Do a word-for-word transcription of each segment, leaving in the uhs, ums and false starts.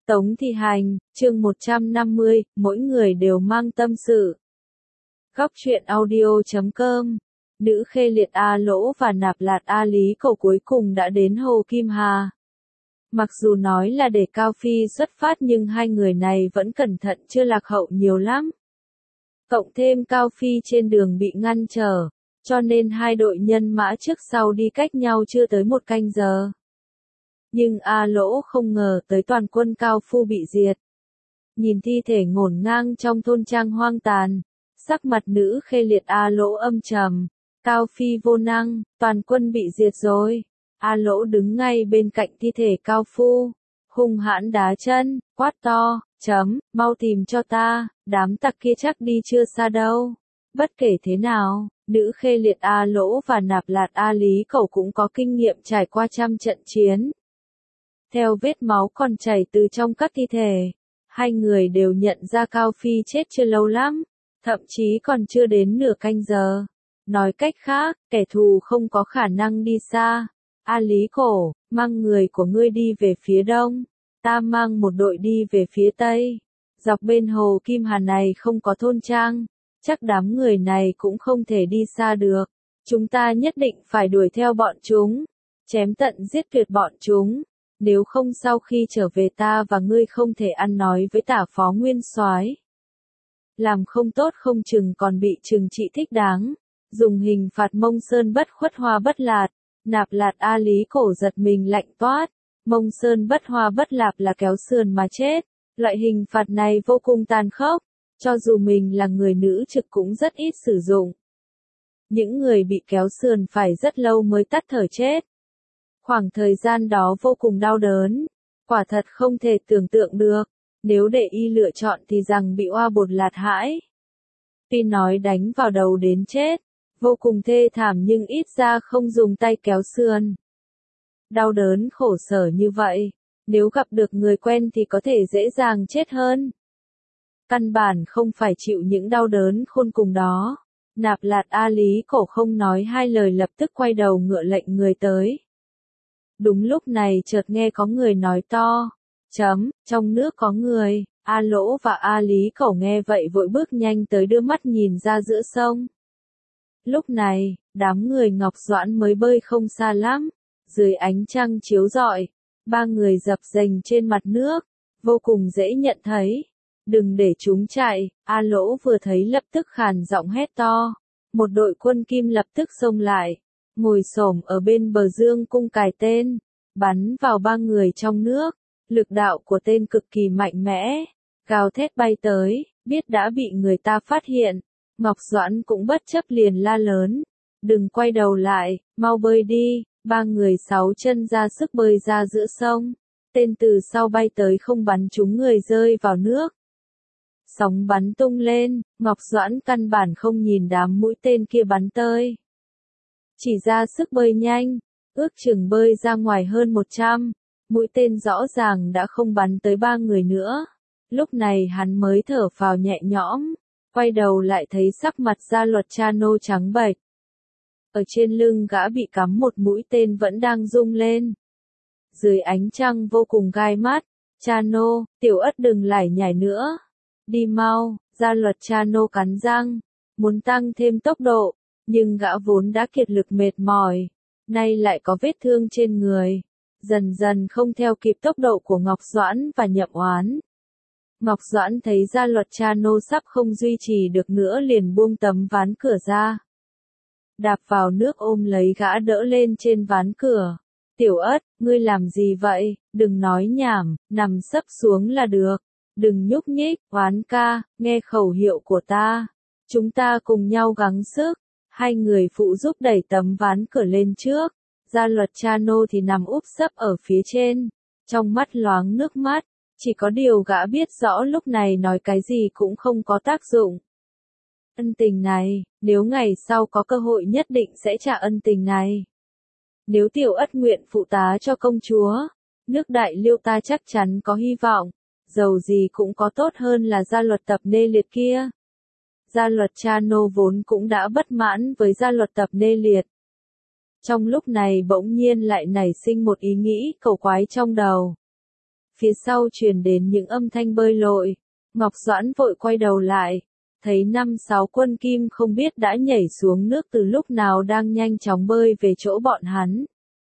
Tống Thi Hành, chương một trăm năm mươi, mỗi người đều mang tâm sự. Góc truyện audio chấm com. Nữ Khê Liệt A Lỗ và Nạp Lạt A Lý Cẩu cuối cùng đã đến Hồ Kim Hà. Mặc dù nói là để Cao Phi xuất phát nhưng hai người này vẫn cẩn thận chưa lạc hậu nhiều lắm. Cộng thêm Cao Phi trên đường bị ngăn trở, cho nên hai đội nhân mã trước sau đi cách nhau chưa tới một canh giờ. Nhưng A Lỗ không ngờ tới toàn quân Cao Phu bị diệt. Nhìn thi thể ngổn ngang trong thôn trang hoang tàn, sắc mặt Nữ Khê Liệt A Lỗ âm trầm. Cao Phi vô năng, toàn quân bị diệt rồi. A Lỗ đứng ngay bên cạnh thi thể Cao Phu, hung hãn đá chân, quát to, chấm, mau tìm cho ta, đám tặc kia chắc đi chưa xa đâu. Bất kể thế nào, Nữ Khê Liệt A Lỗ và Nạp Lạt A Lý Cẩu cũng có kinh nghiệm trải qua trăm trận chiến. Theo vết máu còn chảy từ trong các thi thể, hai người đều nhận ra Cao Phi chết chưa lâu lắm, thậm chí còn chưa đến nửa canh giờ. Nói cách khác, kẻ thù không có khả năng đi xa. A Lý Cổ, mang người của ngươi đi về phía đông, ta mang một đội đi về phía tây. Dọc bên Hồ Kim Hà này không có thôn trang, chắc đám người này cũng không thể đi xa được. Chúng ta nhất định phải đuổi theo bọn chúng, chém tận giết tuyệt bọn chúng. Nếu không sau khi trở về ta và ngươi không thể ăn nói với Tả Phó Nguyên Soái. Làm không tốt không chừng còn bị trừng trị thích đáng. Dùng hình phạt Mông Sơn bất khuất hoa bất lạt. Nạp Lạt A Lý Cổ giật mình lạnh toát. Mông Sơn bất hoa bất lạp là kéo sườn mà chết. Loại hình phạt này vô cùng tàn khốc. Cho dù mình là người nữ trực cũng rất ít sử dụng. Những người bị kéo sườn phải rất lâu mới tắt thở chết. Khoảng thời gian đó vô cùng đau đớn. Quả thật không thể tưởng tượng được. Nếu để y lựa chọn thì rằng bị oa bột lạt hãi. Tuy nói đánh vào đầu đến chết, vô cùng thê thảm nhưng ít ra không dùng tay kéo sườn. Đau đớn khổ sở như vậy, nếu gặp được người quen thì có thể dễ dàng chết hơn. Căn bản không phải chịu những đau đớn khôn cùng đó. Nạp Lạt A Lý Cổ không nói hai lời lập tức quay đầu ngựa lệnh người tới. Đúng lúc này chợt nghe có người nói to, chấm, trong nước có người. A Lỗ và A Lý Cẩu nghe vậy vội bước nhanh tới đưa mắt nhìn ra giữa sông. Lúc này, đám người Ngọc Doãn mới bơi không xa lắm, dưới ánh trăng chiếu rọi, ba người dập dềnh trên mặt nước, vô cùng dễ nhận thấy. Đừng để chúng chạy, A Lỗ vừa thấy lập tức khàn giọng hét to. Một đội quân Kim lập tức xông lại, ngồi xổm ở bên bờ dương cung cài tên, bắn vào ba người trong nước. Lực đạo của tên cực kỳ mạnh mẽ, gào thét bay tới, biết đã bị người ta phát hiện. Ngọc Doãn cũng bất chấp liền la lớn, đừng quay đầu lại, mau bơi đi. Ba người sáu chân ra sức bơi ra giữa sông, tên từ sau bay tới không bắn trúng người rơi vào nước. Sóng bắn tung lên, Ngọc Doãn căn bản không nhìn đám mũi tên kia bắn tới. Chỉ ra sức bơi nhanh, ước chừng bơi ra ngoài hơn một trăm, mũi tên rõ ràng đã không bắn tới ba người nữa. Lúc này hắn mới thở phào nhẹ nhõm, quay đầu lại thấy sắc mặt Gia Luật Chano trắng bệch. Ở trên lưng gã bị cắm một mũi tên vẫn đang rung lên. Dưới ánh trăng vô cùng gai mắt, Chano, Tiểu Ất đừng lải nhải nữa. Đi mau, Gia Luật Chano cắn răng, muốn tăng thêm tốc độ, nhưng gã vốn đã kiệt lực mệt mỏi, nay lại có vết thương trên người, dần dần không theo kịp tốc độ của Ngọc Doãn và Nhậm Oán. Ngọc Doãn thấy Gia Luật Chano sắp không duy trì được nữa liền buông tấm ván cửa ra. Đạp vào nước ôm lấy gã đỡ lên trên ván cửa. Tiểu Ất, ngươi làm gì vậy, đừng nói nhảm, nằm sấp xuống là được. Đừng nhúc nhích, Oán ca, nghe khẩu hiệu của ta. Chúng ta cùng nhau gắng sức. Hai người phụ giúp đẩy tấm ván cửa lên trước. Gia Luật Chano thì nằm úp sấp ở phía trên. Trong mắt loáng nước mắt. Chỉ có điều gã biết rõ lúc này nói cái gì cũng không có tác dụng. Ân tình này, nếu ngày sau có cơ hội nhất định sẽ trả ân tình này. Nếu Tiểu Ất nguyện phụ tá cho công chúa, nước Đại Liêu ta chắc chắn có hy vọng. Dầu gì cũng có tốt hơn là Gia Luật Tập Nê Liệt kia. Gia Luật Chano vốn cũng đã bất mãn với Gia Luật Tập Nê Liệt. Trong lúc này bỗng nhiên lại nảy sinh một ý nghĩ cầu quái trong đầu. phía sau truyền đến những âm thanh bơi lội. Ngọc Doãn vội quay đầu lại, thấy năm sáu quân kim không biết đã nhảy xuống nước từ lúc nào đang nhanh chóng bơi về chỗ bọn hắn.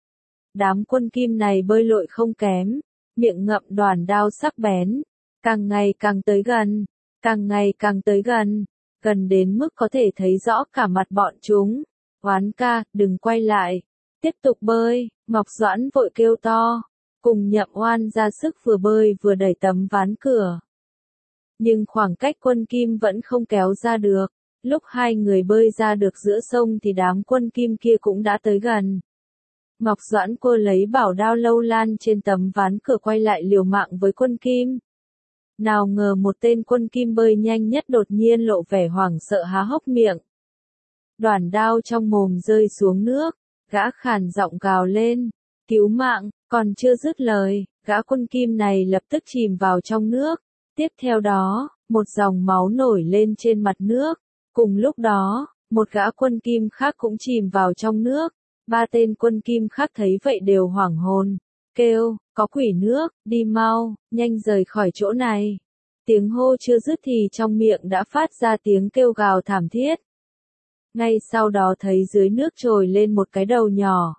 Đám quân kim này bơi lội không kém, miệng ngậm đoản đao sắc bén, càng ngày càng tới gần, càng ngày càng tới gần, gần đến mức có thể thấy rõ cả mặt bọn chúng. Oán ca, đừng quay lại, tiếp tục bơi, Ngọc Doãn vội kêu to, cùng Nhậm Oan ra sức vừa bơi vừa đẩy tấm ván cửa. Nhưng khoảng cách quân kim vẫn không kéo ra được, lúc hai người bơi ra được giữa sông thì đám quân kim kia cũng đã tới gần. Ngọc Doãn cô lấy bảo đao lâu lan trên tấm ván cửa quay lại liều mạng với quân kim. Nào ngờ một tên quân kim bơi nhanh nhất đột nhiên lộ vẻ hoảng sợ há hốc miệng. Đoản đao trong mồm rơi xuống nước, gã khàn giọng gào lên, cứu mạng, còn chưa dứt lời, gã quân kim này lập tức chìm vào trong nước. Tiếp theo đó, một dòng máu nổi lên trên mặt nước. Cùng lúc đó, một gã quân kim khác cũng chìm vào trong nước. Ba tên quân kim khác thấy vậy đều hoảng hồn, kêu, có quỷ nước, đi mau, nhanh rời khỏi chỗ này. Tiếng hô chưa dứt thì trong miệng đã phát ra tiếng kêu gào thảm thiết. Ngay sau đó thấy dưới nước trồi lên một cái đầu nhỏ.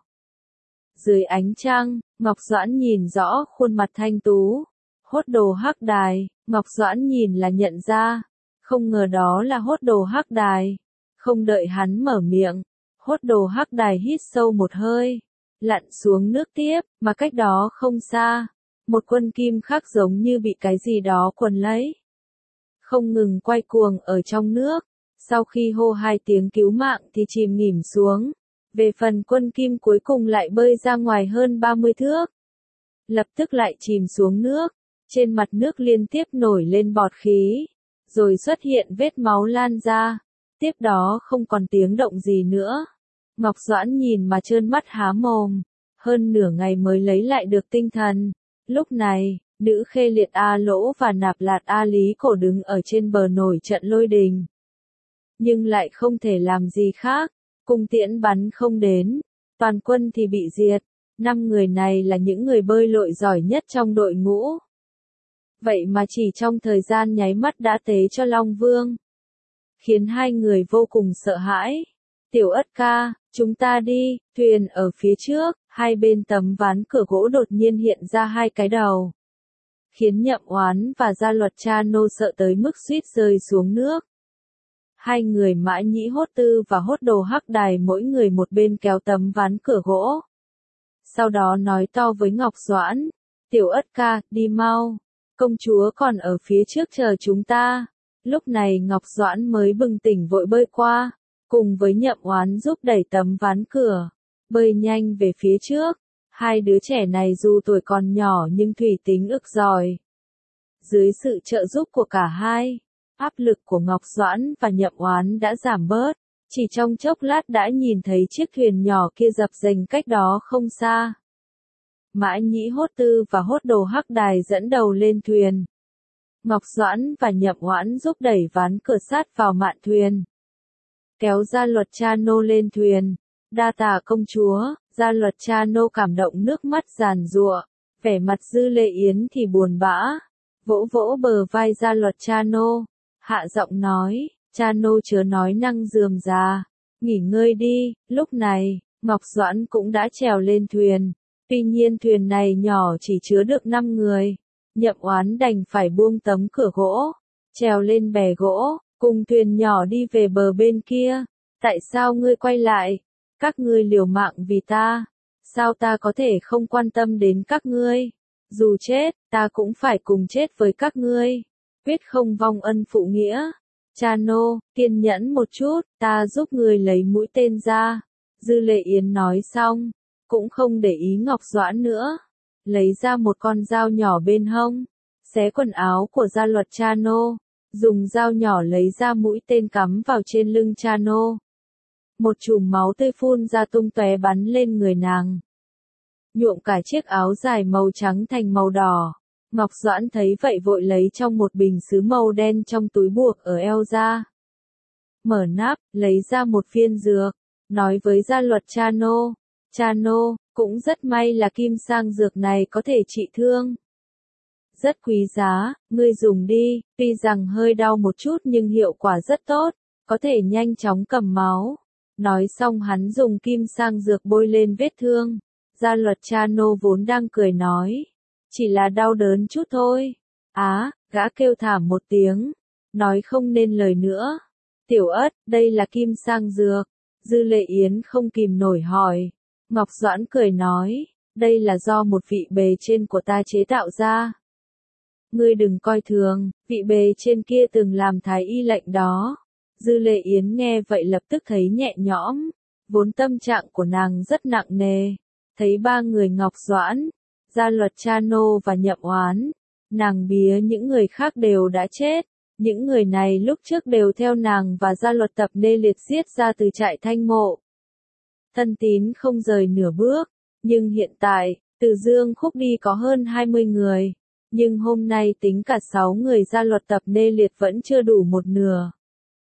Dưới ánh trăng, Ngọc Doãn nhìn rõ khuôn mặt thanh tú. Hốt đồ Hắc Đài, Ngọc Doãn nhìn là nhận ra, không ngờ đó là hốt đồ Hắc Đài. Không đợi hắn mở miệng, hốt đồ Hắc Đài hít sâu một hơi, lặn xuống nước tiếp, mà cách đó không xa, một quân kim khác giống như bị cái gì đó quấn lấy. Không ngừng quay cuồng ở trong nước, sau khi hô hai tiếng cứu mạng thì chìm nghỉm xuống. Về phần quân kim cuối cùng lại bơi ra ngoài hơn ba mươi thước. Lập tức lại chìm xuống nước, trên mặt nước liên tiếp nổi lên bọt khí, rồi xuất hiện vết máu lan ra, tiếp đó không còn tiếng động gì nữa. Ngọc Doãn nhìn mà trơn mắt há mồm, hơn nửa ngày mới lấy lại được tinh thần. Lúc này, Nữ Khê Liệt A Lỗ và Nạp Lạt A Lý Cổ đứng ở trên bờ nổi trận lôi đình. Nhưng lại không thể làm gì khác, cung tiễn bắn không đến, toàn quân thì bị diệt. Năm người này là những người bơi lội giỏi nhất trong đội ngũ. Vậy mà chỉ trong thời gian nháy mắt đã tế cho Long Vương. Khiến hai người vô cùng sợ hãi. Tiểu Ất ca, chúng ta đi, thuyền ở phía trước, hai bên tấm ván cửa gỗ đột nhiên hiện ra hai cái đầu. Khiến Nhậm Oán và Gia Luật Cha Nô sợ tới mức suýt rơi xuống nước. Hai người Mã Nhĩ Hốt Tư và Hốt Đồ Hắc Đài mỗi người một bên kéo tấm ván cửa gỗ. Sau đó nói to với Ngọc Doãn, Tiểu Ất ca, đi mau, công chúa còn ở phía trước chờ chúng ta. Lúc này Ngọc Doãn mới bừng tỉnh vội bơi qua, cùng với Nhậm Oán giúp đẩy tấm ván cửa, bơi nhanh về phía trước. Hai đứa trẻ này dù tuổi còn nhỏ nhưng thủy tính ức giỏi. Dưới sự trợ giúp của cả hai, áp lực của Ngọc Doãn và Nhậm Oán đã giảm bớt, chỉ trong chốc lát đã nhìn thấy chiếc thuyền nhỏ kia dập dềnh cách đó không xa. Mã Nhĩ Hốt Tư và Hốt Đồ Hắc Đài dẫn đầu lên thuyền. Ngọc Doãn và Nhậm Oán giúp đẩy ván cửa sát vào mạn thuyền. Kéo Gia Luật Cha Nô lên thuyền. Đa tạ công chúa, Gia Luật Cha Nô cảm động nước mắt giàn giụa, vẻ mặt Dư Lệ Yến thì buồn bã. Vỗ vỗ bờ vai Gia Luật Cha Nô, hạ giọng nói, Cha Nô chớ nói năng rườm rà, nghỉ ngơi đi. Lúc này, Ngọc Doãn cũng đã trèo lên thuyền. Tuy nhiên thuyền này nhỏ chỉ chứa được năm người. Nhậm Oán đành phải buông tấm cửa gỗ, trèo lên bè gỗ, cùng thuyền nhỏ đi về bờ bên kia. Tại sao ngươi quay lại? Các ngươi liều mạng vì ta, sao ta có thể không quan tâm đến các ngươi? Dù chết, ta cũng phải cùng chết với các ngươi. Quyết không vong ân phụ nghĩa. Cha Nô, kiên nhẫn một chút, ta giúp ngươi lấy mũi tên ra. Dư Lệ Yến nói xong, cũng không để ý Ngọc Doãn nữa. Lấy ra một con dao nhỏ bên hông, xé quần áo của Gia Luật Cha Nô, dùng dao nhỏ lấy ra mũi tên cắm vào trên lưng Cha Nô. Một chùm máu tươi phun ra tung tóe bắn lên người nàng, nhuộm cả chiếc áo dài màu trắng thành màu đỏ. Ngọc Doãn thấy vậy vội lấy trong một bình sứ màu đen trong túi buộc ở eo ra. Mở nắp, lấy ra một viên dược, nói với Gia Luật Cha Nô, Cha Nô, cũng rất may là kim sang dược này có thể trị thương. Rất quý giá, ngươi dùng đi, tuy rằng hơi đau một chút nhưng hiệu quả rất tốt, có thể nhanh chóng cầm máu. Nói xong hắn dùng kim sang dược bôi lên vết thương. Gia luật Chano vốn đang cười nói. Chỉ là đau đớn chút thôi. Á, gã kêu thảm một tiếng. Nói không nên lời nữa. Tiểu Ất, đây là kim sang dược. Dư Lệ Yến không kìm nổi hỏi. Ngọc Doãn cười nói. Đây là do một vị bề trên của ta chế tạo ra. Ngươi đừng coi thường, vị bề trên kia từng làm thái y lệnh đó. Dư Lệ Yến nghe vậy lập tức thấy nhẹ nhõm. Vốn tâm trạng của nàng rất nặng nề. Thấy ba người Ngọc Doãn, Gia luật Chano và Nhậm Oán, nàng bía những người khác đều đã chết. Những người này lúc trước đều theo nàng và Gia luật Tập Nê Liệt giết ra từ trại Thanh Mộ. Thân tín không rời nửa bước, nhưng hiện tại, từ Dương Khúc đi có hơn hai mươi người. Nhưng hôm nay tính cả sáu người Gia luật Tập Nê Liệt vẫn chưa đủ một nửa.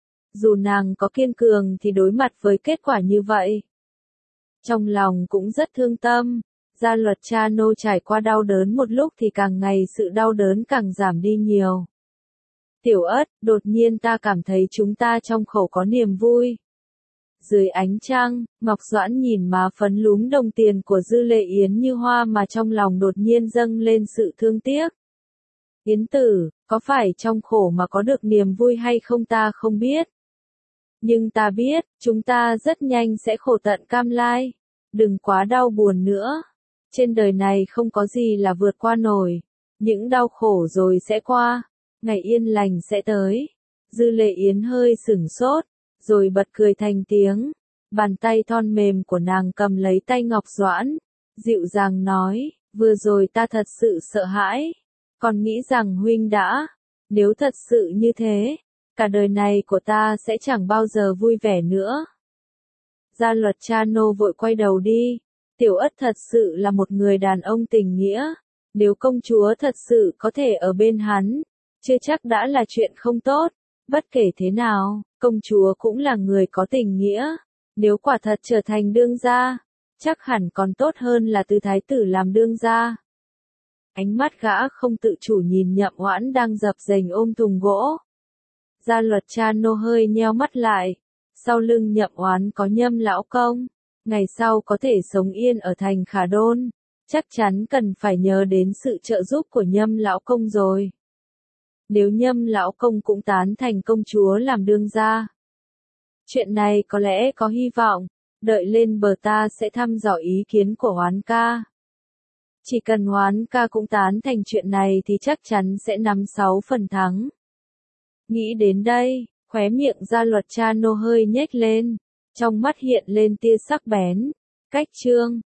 Dù nàng có kiên cường thì đối mặt với kết quả như vậy. Trong lòng cũng rất thương tâm, Gia luật Chano trải qua đau đớn một lúc thì càng ngày sự đau đớn càng giảm đi nhiều. Tiểu Ất, đột nhiên ta cảm thấy chúng ta trong khẩu có niềm vui. Dưới ánh trăng, Ngọc Doãn nhìn má phấn lúm đồng tiền của Dư Lệ Yến như hoa mà trong lòng đột nhiên dâng lên sự thương tiếc. Yến tử, có phải trong khổ mà có được niềm vui hay không ta không biết. Nhưng ta biết, chúng ta rất nhanh sẽ khổ tận cam lai. Đừng quá đau buồn nữa. Trên đời này không có gì là vượt qua nổi. Những đau khổ rồi sẽ qua. Ngày yên lành sẽ tới. Dư Lệ Yến hơi sửng sốt, rồi bật cười thành tiếng. Bàn tay thon mềm của nàng cầm lấy tay Ngọc Doãn. Dịu dàng nói, vừa rồi ta thật sự sợ hãi. Còn nghĩ rằng huynh đã. Nếu thật sự như thế, cả đời này của ta sẽ chẳng bao giờ vui vẻ nữa. Gia luật Chano vội quay đầu đi. Tiểu Ất thật sự là một người đàn ông tình nghĩa. Nếu công chúa thật sự có thể ở bên hắn, chưa chắc đã là chuyện không tốt. Bất kể thế nào, công chúa cũng là người có tình nghĩa. Nếu quả thật trở thành đương gia, chắc hẳn còn tốt hơn là từ thái tử làm đương gia. Ánh mắt gã không tự chủ nhìn Nhậm Oãn đang dập dềnh ôm thùng gỗ. Gia luật Chano hơi nheo mắt lại. Sau lưng Nhậm Oán có Nhâm lão công. Ngày sau có thể sống yên ở thành Khả Đôn. Chắc chắn cần phải nhớ đến sự trợ giúp của Nhâm lão công rồi. Nếu Nhâm lão công cũng tán thành công chúa làm đương gia, chuyện này có lẽ có hy vọng. Đợi lên bờ ta sẽ thăm dò ý kiến của Hoán ca. Chỉ cần Hoán ca cũng tán thành chuyện này thì chắc chắn sẽ nắm sáu phần thắng. Nghĩ đến đây, khóe miệng Gia luật Chano hơi nhếch lên, trong mắt hiện lên tia sắc bén. Cách chương